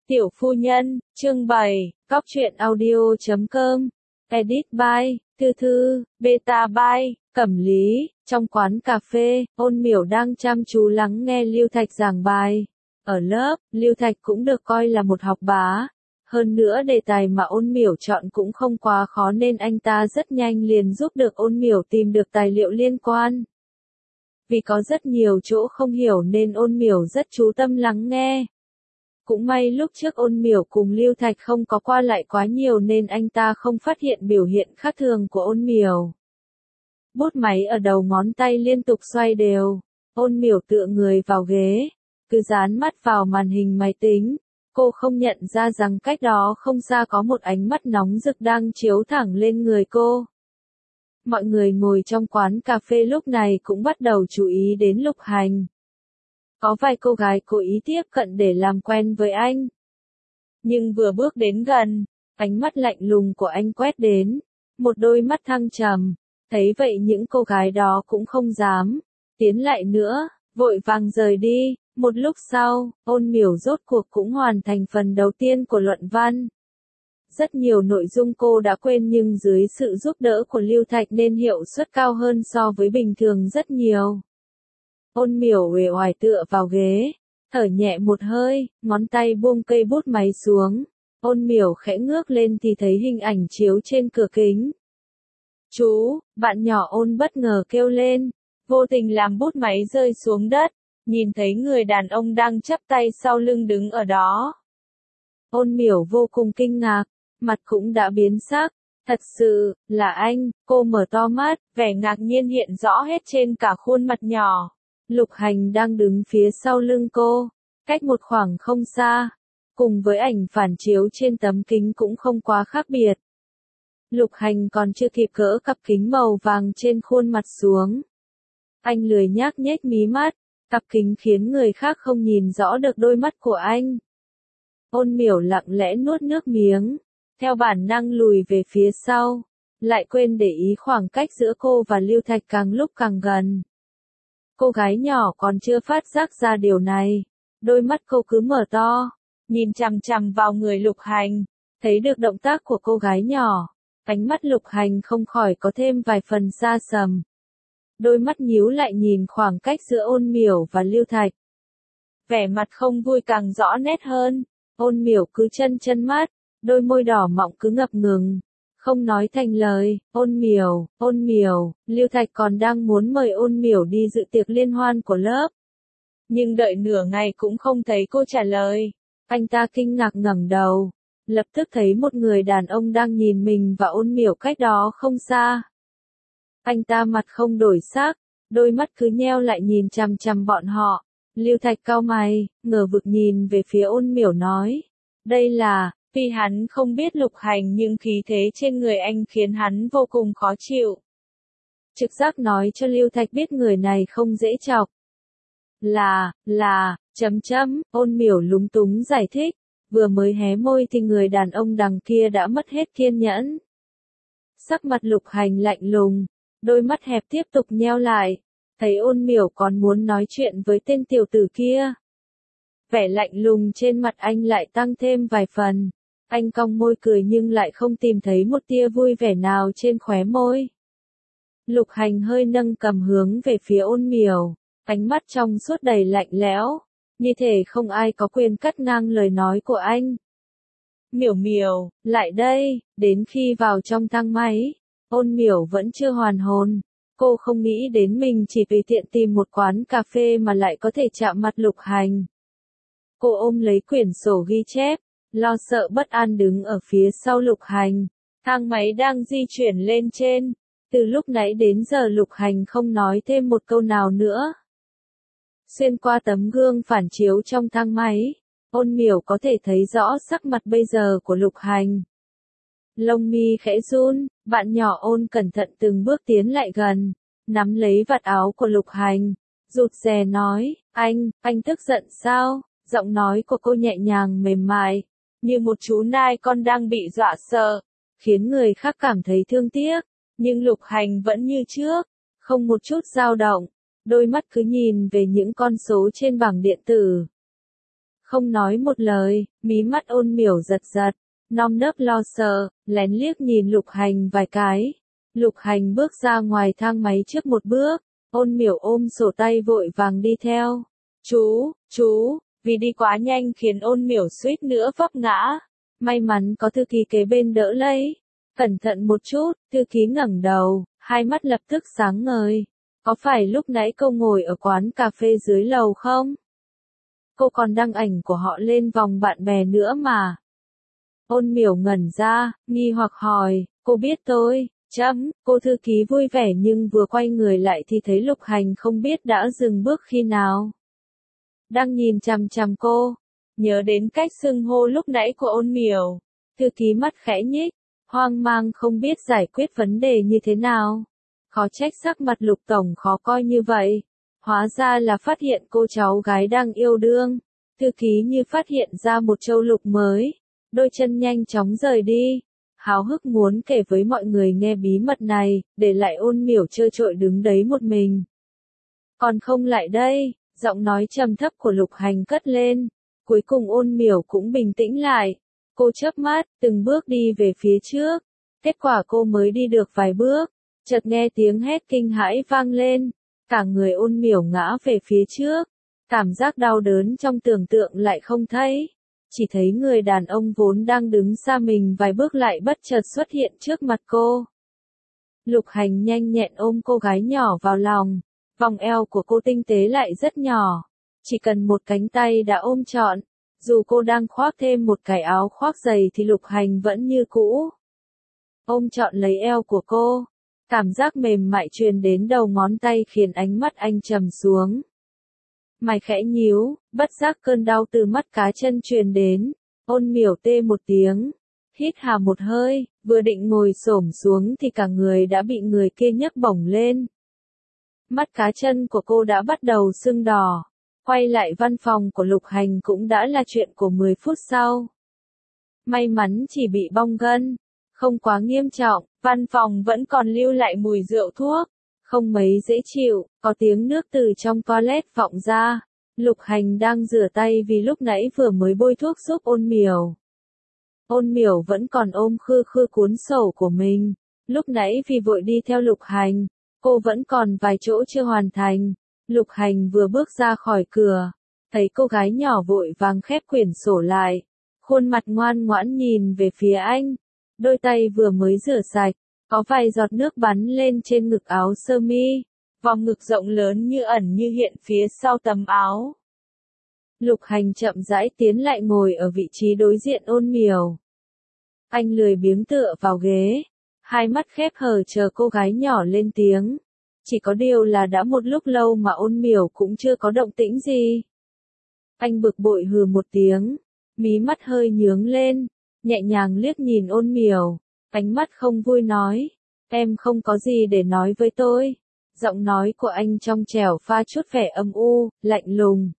Tiểu phu nhân, chương 7, Cóc truyện audio.com, edit by, Thư Thư, beta by, Cẩm Lý. Trong quán cà phê, Ôn Miểu đang chăm chú lắng nghe Lưu Thạch giảng bài. Ở lớp, Lưu Thạch cũng được coi là một học bá. Hơn nữa đề tài mà Ôn Miểu chọn cũng không quá khó nên anh ta rất nhanh liền giúp được Ôn Miểu tìm được tài liệu liên quan. Vì có rất nhiều chỗ không hiểu nên Ôn Miểu rất chú tâm lắng nghe. Cũng may lúc trước Ôn Miểu cùng Lưu Thạch không có qua lại quá nhiều nên anh ta không phát hiện biểu hiện khác thường của Ôn Miểu. Bút máy ở đầu ngón tay liên tục xoay đều. Ôn Miểu tựa người vào ghế, cứ dán mắt vào màn hình máy tính. Cô không nhận ra rằng cách đó không xa có một ánh mắt nóng rực đang chiếu thẳng lên người cô. Mọi người ngồi trong quán cà phê lúc này cũng bắt đầu chú ý đến Lục Hành. Có vài cô gái cố ý tiếp cận để làm quen với anh. Nhưng vừa bước đến gần, ánh mắt lạnh lùng của anh quét đến, một đôi mắt thăng trầm. Thấy vậy những cô gái đó cũng không dám tiến lại nữa, vội vàng rời đi. Một lúc sau, Ôn Miểu rốt cuộc cũng hoàn thành phần đầu tiên của luận văn. Rất nhiều nội dung cô đã quên nhưng dưới sự giúp đỡ của Lưu Thạch nên hiệu suất cao hơn so với bình thường rất nhiều. Ôn Miểu uể oải tựa vào ghế, thở nhẹ một hơi, ngón tay buông cây bút máy xuống. Ôn Miểu khẽ ngước lên thì thấy hình ảnh chiếu trên cửa kính. Chú, bạn nhỏ Ôn bất ngờ kêu lên, vô tình làm bút máy rơi xuống đất, nhìn thấy người đàn ông đang chắp tay sau lưng đứng ở đó. Ôn Miểu vô cùng kinh ngạc, mặt cũng đã biến sắc. Thật sự, là anh, cô mở to mắt, vẻ ngạc nhiên hiện rõ hết trên cả khuôn mặt nhỏ. Lục Hành đang đứng phía sau lưng cô, cách một khoảng không xa, cùng với ảnh phản chiếu trên tấm kính cũng không quá khác biệt. Lục Hành còn chưa kịp gỡ cặp kính màu vàng trên khuôn mặt xuống. Anh lười nhác nhếch mí mắt, cặp kính khiến người khác không nhìn rõ được đôi mắt của anh. Ôn Miểu lặng lẽ nuốt nước miếng, theo bản năng lùi về phía sau, lại quên để ý khoảng cách giữa cô và Lưu Thạch càng lúc càng gần. Cô gái nhỏ còn chưa phát giác ra điều này, đôi mắt cô cứ mở to, nhìn chằm chằm vào người Lục Hành, thấy được động tác của cô gái nhỏ, ánh mắt Lục Hành không khỏi có thêm vài phần xa sầm. Đôi mắt nhíu lại nhìn khoảng cách giữa Ôn Miểu và Lưu Thạch. Vẻ mặt không vui càng rõ nét hơn, Ôn Miểu cứ chân mắt, đôi môi đỏ mọng cứ ngập ngừng, không nói thành lời. Ôn Miểu, Lưu Thạch còn đang muốn mời Ôn Miểu đi dự tiệc liên hoan của lớp. Nhưng đợi nửa ngày cũng không thấy cô trả lời. Anh ta kinh ngạc ngẩng đầu, lập tức thấy một người đàn ông đang nhìn mình và Ôn Miểu cách đó không xa. Anh ta mặt không đổi sắc, đôi mắt cứ nheo lại nhìn chằm chằm bọn họ. Lưu Thạch cau mày, ngờ vực nhìn về phía Ôn Miểu nói, đây là, vì hắn không biết Lục Hành nhưng khí thế trên người anh khiến hắn vô cùng khó chịu. Trực giác nói cho Lưu Thạch biết người này không dễ chọc. Ôn Miểu lúng túng giải thích, vừa mới hé môi thì người đàn ông đằng kia đã mất hết kiên nhẫn. Sắc mặt Lục Hành lạnh lùng, đôi mắt hẹp tiếp tục nheo lại, thấy Ôn Miểu còn muốn nói chuyện với tên tiểu tử kia. Vẻ lạnh lùng trên mặt anh lại tăng thêm vài phần, anh cong môi cười nhưng lại không tìm thấy một tia vui vẻ nào trên khóe môi. Lục Hành hơi nâng cầm hướng về phía Ôn Miểu, ánh mắt trong suốt đầy lạnh lẽo, như thể không ai có quyền cắt ngang lời nói của anh. Miểu Miểu, lại đây. Đến khi vào trong thang máy, Ôn Miểu vẫn chưa hoàn hồn. Cô không nghĩ đến mình chỉ tùy tiện tìm một quán cà phê mà lại có thể chạm mặt Lục Hành. Cô ôm lấy quyển sổ ghi chép, lo sợ bất an đứng ở phía sau Lục Hành. Thang máy đang di chuyển lên trên. Từ lúc nãy đến giờ Lục Hành không nói thêm một câu nào nữa. Xuyên qua tấm gương phản chiếu trong thang máy, Ôn Miểu có thể thấy rõ sắc mặt bây giờ của Lục Hành. Lông mi khẽ run, bạn nhỏ Ôn cẩn thận từng bước tiến lại gần, nắm lấy vạt áo của Lục Hành, rụt rè nói, anh tức giận sao? Giọng nói của cô nhẹ nhàng mềm mại, như một chú nai con đang bị dọa sợ, khiến người khác cảm thấy thương tiếc, nhưng Lục Hành vẫn như trước, không một chút dao động, đôi mắt cứ nhìn về những con số trên bảng điện tử. Không nói một lời, mí mắt Ôn Miểu giật giật, nơm nớp lo sợ, lén liếc nhìn Lục Hành vài cái. Lục Hành bước ra ngoài thang máy trước một bước, Ôn Miểu ôm sổ tay vội vàng đi theo. Chú, vì đi quá nhanh khiến Ôn Miểu suýt nữa vấp ngã. May mắn có thư ký kế bên đỡ lấy. Cẩn thận một chút, thư ký ngẩng đầu, hai mắt lập tức sáng ngời. Có phải lúc nãy cô ngồi ở quán cà phê dưới lầu không? Cô còn đăng ảnh của họ lên vòng bạn bè nữa mà. Ôn Miểu ngẩn ra, nghi hoặc hỏi, cô biết tôi, cô thư ký vui vẻ nhưng vừa quay người lại thì thấy Lục Hành không biết đã dừng bước khi nào. Đang nhìn chằm chằm cô, nhớ đến cách xưng hô lúc nãy của Ôn Miểu. Thư ký mắt khẽ nhích, hoang mang không biết giải quyết vấn đề như thế nào. Khó trách sắc mặt Lục Tổng khó coi như vậy. Hóa ra là phát hiện cô cháu gái đang yêu đương. Thư ký như phát hiện ra một châu lục mới. Đôi chân nhanh chóng rời đi. Háo hức muốn kể với mọi người nghe bí mật này, để lại Ôn Miểu trơ trội đứng đấy một mình. Còn không lại đây, giọng nói trầm thấp của Lục Hành cất lên. Cuối cùng Ôn Miểu cũng bình tĩnh lại. Cô chớp mắt, từng bước đi về phía trước. Kết quả cô mới đi được vài bước, chợt nghe tiếng hét kinh hãi vang lên. Cả người Ôn Miểu ngã về phía trước. Cảm giác đau đớn trong tưởng tượng lại không thấy. Chỉ thấy người đàn ông vốn đang đứng xa mình vài bước lại bất chợt xuất hiện trước mặt cô. Lục Hành nhanh nhẹn ôm cô gái nhỏ vào lòng. Vòng eo của cô tinh tế lại rất nhỏ. Chỉ cần một cánh tay đã ôm trọn. Dù cô đang khoác thêm một cái áo khoác dày thì Lục Hành vẫn như cũ. Ôm trọn lấy eo của cô. Cảm giác mềm mại truyền đến đầu ngón tay khiến ánh mắt anh trầm xuống. Mày khẽ nhíu, bất giác cơn đau từ mắt cá chân truyền đến. Ôn Miểu tê một tiếng. Hít hà một hơi, vừa định ngồi xổm xuống thì cả người đã bị người kia nhấc bổng lên. Mắt cá chân của cô đã bắt đầu sưng đỏ. Quay lại văn phòng của Lục Hành cũng đã là chuyện của 10 phút sau. May mắn chỉ bị bong gân, không quá nghiêm trọng, văn phòng vẫn còn lưu lại mùi rượu thuốc, không mấy dễ chịu, có tiếng nước từ trong toilet vọng ra. Lục Hành đang rửa tay vì lúc nãy vừa mới bôi thuốc giúp Ôn Miểu. Ôn Miểu vẫn còn ôm khư khư cuốn sổ của mình, lúc nãy vì vội đi theo Lục Hành, cô vẫn còn vài chỗ chưa hoàn thành. Lục Hành vừa bước ra khỏi cửa, thấy cô gái nhỏ vội vàng khép quyển sổ lại, khuôn mặt ngoan ngoãn nhìn về phía anh, đôi tay vừa mới rửa sạch, có vài giọt nước bắn lên trên ngực áo sơ mi, vòng ngực rộng lớn như ẩn như hiện phía sau tấm áo. Lục Hành chậm rãi tiến lại ngồi ở vị trí đối diện Ôn Miểu. Anh lười biếng tựa vào ghế, hai mắt khép hờ chờ cô gái nhỏ lên tiếng. Chỉ có điều là đã một lúc lâu mà Ôn Miểu cũng chưa có động tĩnh gì. Anh bực bội hừ một tiếng, mí mắt hơi nhướng lên, nhẹ nhàng liếc nhìn Ôn Miểu, ánh mắt không vui nói, em không có gì để nói với tôi. Giọng nói của anh trong trẻo pha chút vẻ âm u, lạnh lùng.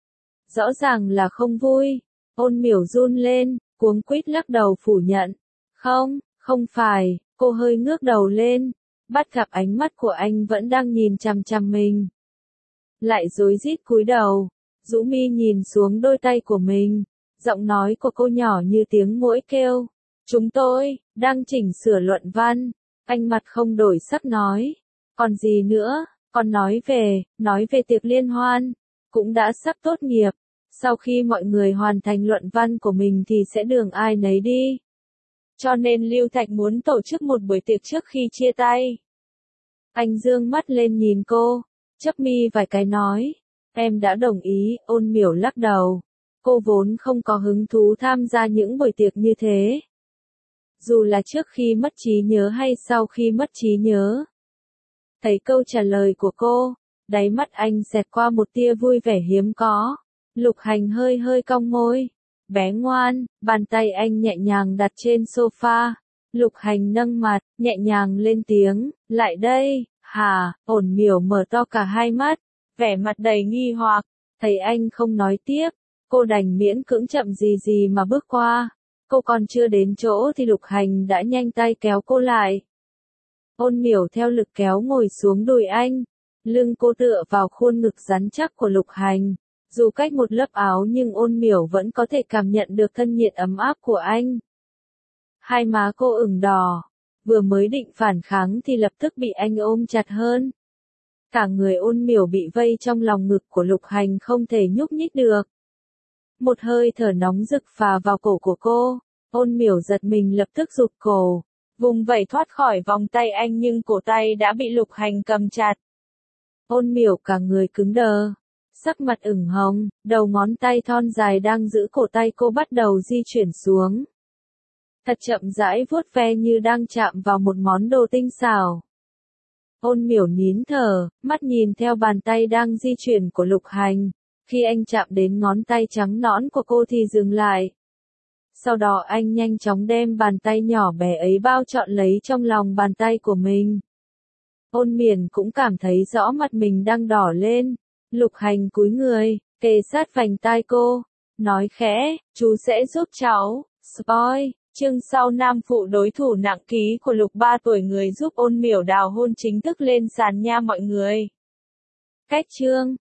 Rõ ràng là không vui. Ôn Miểu run lên, cuống quýt lắc đầu phủ nhận. Không phải, cô hơi ngước đầu lên. Bắt gặp ánh mắt của anh vẫn đang nhìn chằm chằm mình. Lại rối rít cúi đầu, rũ mi nhìn xuống đôi tay của mình. Giọng nói của cô nhỏ như tiếng muỗi kêu. Chúng tôi, đang chỉnh sửa luận văn. Anh mặt không đổi sắc nói. Còn gì nữa, còn nói về tiệc liên hoan. Cũng đã sắp tốt nghiệp. Sau khi mọi người hoàn thành luận văn của mình thì sẽ đường ai nấy đi. Cho nên Lưu Thạch muốn tổ chức một buổi tiệc trước khi chia tay. Anh dương mắt lên nhìn cô, chớp mi vài cái nói, em đã đồng ý. Ôn Miểu lắc đầu. Cô vốn không có hứng thú tham gia những buổi tiệc như thế. Dù là trước khi mất trí nhớ hay sau khi mất trí nhớ. Thấy câu trả lời của cô, đáy mắt anh xẹt qua một tia vui vẻ hiếm có. Lục Hành hơi cong môi. Bé ngoan, bàn tay anh nhẹ nhàng đặt trên sofa. Lục Hành nâng mặt, nhẹ nhàng lên tiếng, lại đây, hả? Ôn Miểu mở to cả hai mắt, vẻ mặt đầy nghi hoặc. Thấy anh không nói tiếp, cô đành miễn cưỡng chậm gì mà bước qua. Cô còn chưa đến chỗ thì Lục Hành đã nhanh tay kéo cô lại. Ôn Miểu theo lực kéo ngồi xuống đùi anh, lưng cô tựa vào khuôn ngực rắn chắc của Lục Hành, Dù cách một lớp áo nhưng Ôn Miểu vẫn có thể cảm nhận được thân nhiệt ấm áp của anh. Hai má cô ửng đỏ, vừa mới định phản kháng thì lập tức bị anh ôm chặt hơn. Cả người Ôn Miểu bị vây trong lòng ngực của Lục Hành không thể nhúc nhích được. Một hơi thở nóng rực phà vào cổ của cô, Ôn Miểu giật mình lập tức rụt cổ, vùng vẫy thoát khỏi vòng tay anh nhưng cổ tay đã bị Lục Hành cầm chặt. Ôn Miểu cả người cứng đờ, sắc mặt ửng hồng, đầu ngón tay thon dài đang giữ cổ tay cô bắt đầu di chuyển xuống. Thật chậm rãi vuốt ve như đang chạm vào một món đồ tinh xảo. Ôn Miểu nín thở, mắt nhìn theo bàn tay đang di chuyển của Lục Hành. Khi anh chạm đến ngón tay trắng nõn của cô thì dừng lại. Sau đó anh nhanh chóng đem bàn tay nhỏ bé ấy bao trọn lấy trong lòng bàn tay của mình. Ôn Miển cũng cảm thấy rõ mặt mình đang đỏ lên. Lục Hành cúi người, kề sát vành tai cô, nói khẽ, chú sẽ giúp cháu. Spoil, chương sau nam phụ đối thủ nặng ký của Lục 3 tuổi người giúp Ôn Miểu đào hôn chính thức lên sàn nha mọi người. Cách chương